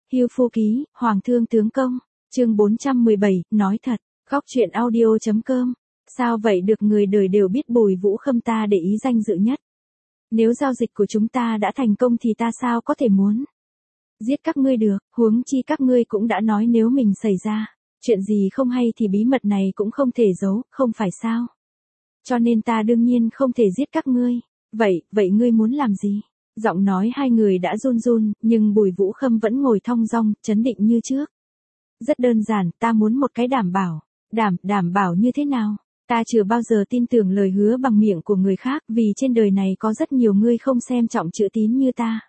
Hưu Phu Ký, Hoàng Thương Tướng Công, chương 417, nói thật, góc truyện audio.com. Sao vậy được, người đời đều biết Bùi Vũ Khâm ta để ý danh dự nhất. Nếu giao dịch của chúng ta đã thành công thì ta sao có thể muốn giết các ngươi được, huống chi các ngươi cũng đã nói nếu mình xảy ra chuyện gì không hay thì bí mật này cũng không thể giấu, không phải sao? Cho nên ta đương nhiên không thể giết các ngươi. Vậy ngươi muốn làm gì? Giọng nói hai người đã run run, nhưng Bùi Vũ Khâm vẫn ngồi thong dong, trấn định như trước. Rất đơn giản, ta muốn một cái đảm bảo. Đảm bảo như thế nào? Ta chưa bao giờ tin tưởng lời hứa bằng miệng của người khác, vì trên đời này có rất nhiều người không xem trọng chữ tín như ta.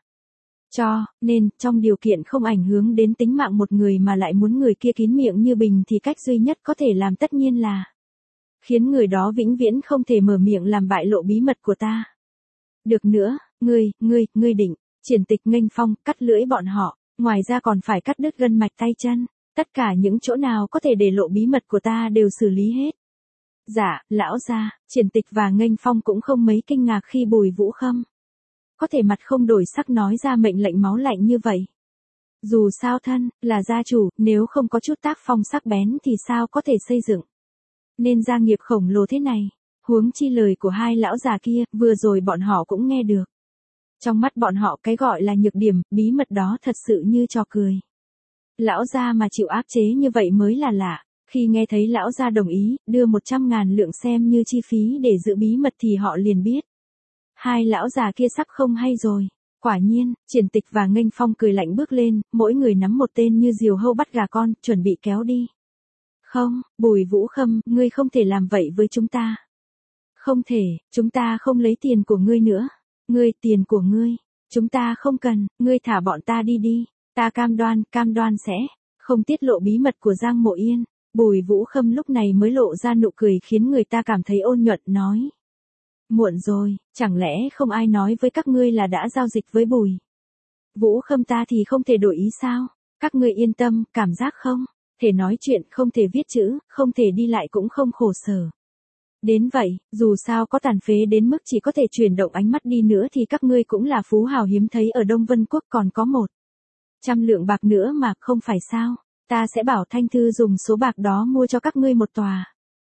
Cho nên, trong điều kiện không ảnh hưởng đến tính mạng một người mà lại muốn người kia kín miệng như bình thì cách duy nhất có thể làm tất nhiên là khiến người đó vĩnh viễn không thể mở miệng làm bại lộ bí mật của ta. Được nữa, ngươi định triển tịch nghênh phong, cắt lưỡi bọn họ, ngoài ra còn phải cắt đứt gân mạch tay chân, tất cả những chỗ nào có thể để lộ bí mật của ta đều xử lý hết. Dạ, lão gia, triển tịch và nghênh phong cũng không mấy kinh ngạc khi Bùi Vũ Khâm có thể mặt không đổi sắc nói ra mệnh lệnh máu lạnh như vậy. Dù sao thân là gia chủ, nếu không có chút tác phong sắc bén thì sao có thể xây dựng nên gia nghiệp khổng lồ thế này. Huống chi lời của hai lão già kia, vừa rồi bọn họ cũng nghe được. Trong mắt bọn họ cái gọi là nhược điểm, bí mật đó thật sự như trò cười. Lão gia mà chịu áp chế như vậy mới là lạ. Khi nghe thấy lão gia đồng ý, đưa 100.000 lượng xem như chi phí để giữ bí mật thì họ liền biết. Hai lão già kia sắp không hay rồi. Quả nhiên, triển tịch và nghênh phong cười lạnh bước lên, mỗi người nắm một tên như diều hâu bắt gà con, chuẩn bị kéo đi. Không, Bùi Vũ Khâm, ngươi không thể làm vậy với chúng ta. Không thể, chúng ta không lấy tiền của ngươi nữa. Tiền của ngươi, chúng ta không cần, ngươi thả bọn ta đi. Ta cam đoan sẽ không tiết lộ bí mật của Giang Mộ Yên. Bùi Vũ Khâm lúc này mới lộ ra nụ cười khiến người ta cảm thấy ôn nhuận, nói. Muộn rồi, chẳng lẽ không ai nói với các ngươi là đã giao dịch với Bùi Vũ Khâm ta thì không thể đổi ý sao? Các ngươi yên tâm, cảm giác không thể nói chuyện, không thể viết chữ, không thể đi lại cũng không khổ sở. Đến vậy, dù sao có tàn phế đến mức chỉ có thể chuyển động ánh mắt đi nữa thì các ngươi cũng là phú hào hiếm thấy ở Đông Vân Quốc, còn có 100 lượng bạc nữa mà, không phải sao? Ta sẽ bảo Thanh Thư dùng số bạc đó mua cho các ngươi một tòa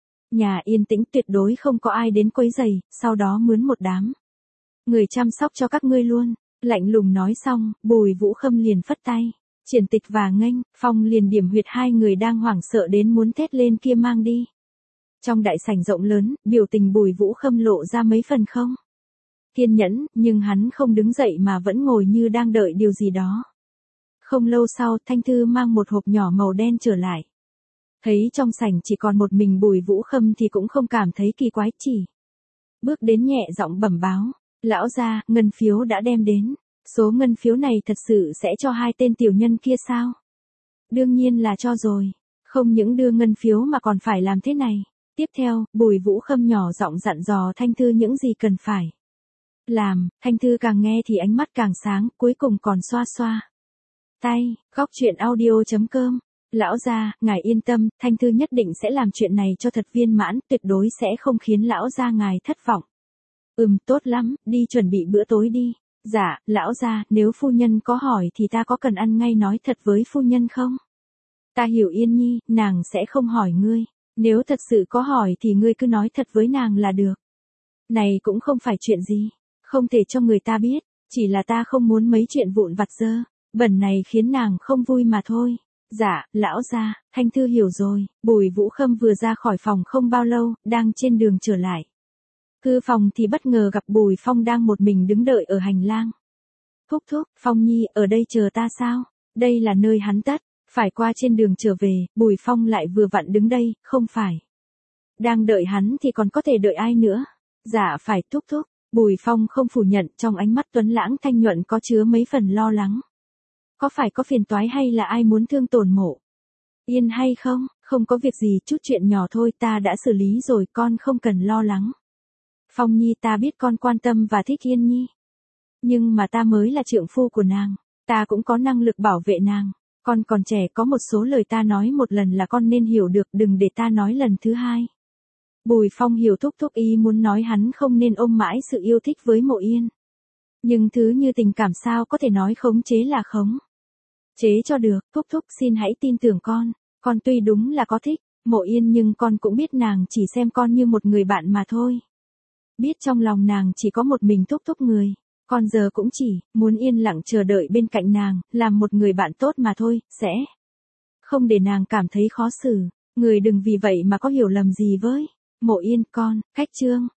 nhà yên tĩnh, tuyệt đối không có ai đến quấy rầy, sau đó mướn một đám người chăm sóc cho các ngươi luôn. Lạnh lùng nói xong, Bùi Vũ Khâm liền phất tay. Triển tịch và nghênh phong liền điểm huyệt hai người đang hoảng sợ đến muốn thét lên kia mang đi. Trong đại sảnh rộng lớn, biểu tình Bùi Vũ Khâm lộ ra mấy phần không kiên nhẫn, nhưng hắn không đứng dậy mà vẫn ngồi như đang đợi điều gì đó. Không lâu sau, Thanh Thư mang một hộp nhỏ màu đen trở lại. Thấy trong sảnh chỉ còn một mình Bùi Vũ Khâm thì cũng không cảm thấy kỳ quái, chỉ bước đến nhẹ giọng bẩm báo. Lão gia, ngân phiếu đã đem đến. Số ngân phiếu này thật sự sẽ cho hai tên tiểu nhân kia sao? Đương nhiên là cho rồi. Không những đưa ngân phiếu mà còn phải làm thế này. Tiếp theo, Bùi Vũ Khâm nhỏ giọng dặn dò Thanh Thư những gì cần phải làm. Thanh Thư càng nghe thì ánh mắt càng sáng, cuối cùng còn xoa xoa tay. Góc truyện audio.com. Lão gia, ngài yên tâm, Thanh Thư nhất định sẽ làm chuyện này cho thật viên mãn, tuyệt đối sẽ không khiến lão gia ngài thất vọng. Tốt lắm, đi chuẩn bị bữa tối đi. Dạ, lão gia, nếu phu nhân có hỏi thì ta có cần ăn ngay nói thật với phu nhân không? Ta hiểu Yên Nhi, nàng sẽ không hỏi ngươi. Nếu thật sự có hỏi thì ngươi cứ nói thật với nàng là được. Này cũng không phải chuyện gì không thể cho người ta biết, chỉ là ta không muốn mấy chuyện vụn vặt dơ bẩn này khiến nàng không vui mà thôi. Dạ, lão gia, Thanh Thư hiểu rồi. Bùi Vũ Khâm vừa ra khỏi phòng không bao lâu, đang trên đường trở lại thư phòng thì bất ngờ gặp Bùi Phong đang một mình đứng đợi ở hành lang. Thúc, Phong Nhi, ở đây chờ ta sao? Đây là nơi hắn tất phải qua trên đường trở về. Bùi Phong lại vừa vặn đứng đây, không phải đang đợi hắn thì còn có thể đợi ai nữa? Dạ phải, thúc. Bùi Phong không phủ nhận, trong ánh mắt tuấn lãng thanh nhuận có chứa mấy phần lo lắng. Có phải có phiền toái hay là ai muốn thương tổn Mộ Yên hay không? Không có việc gì, chút chuyện nhỏ thôi, ta đã xử lý rồi, con không cần lo lắng. Phong Nhi, ta biết con quan tâm và thích Yên Nhi. Nhưng mà ta mới là trượng phu của nàng, ta cũng có năng lực bảo vệ nàng. Con còn trẻ, có một số lời ta nói một lần là con nên hiểu được, đừng để ta nói lần thứ hai. Bùi Phong hiểu thúc ý muốn nói hắn không nên ôm mãi sự yêu thích với Mộ Yên. Nhưng thứ như tình cảm sao có thể nói khống chế là khống Chế cho được, thúc thúc xin hãy tin tưởng con tuy đúng là có thích, Mộ Yên nhưng con cũng biết nàng chỉ xem con như một người bạn mà thôi. Biết trong lòng nàng chỉ có một mình thúc thúc người, con giờ cũng chỉ muốn yên lặng chờ đợi bên cạnh nàng, làm một người bạn tốt mà thôi, sẽ không để nàng cảm thấy khó xử. Người đừng vì vậy mà có hiểu lầm gì với Mộ Yên con, khách trương.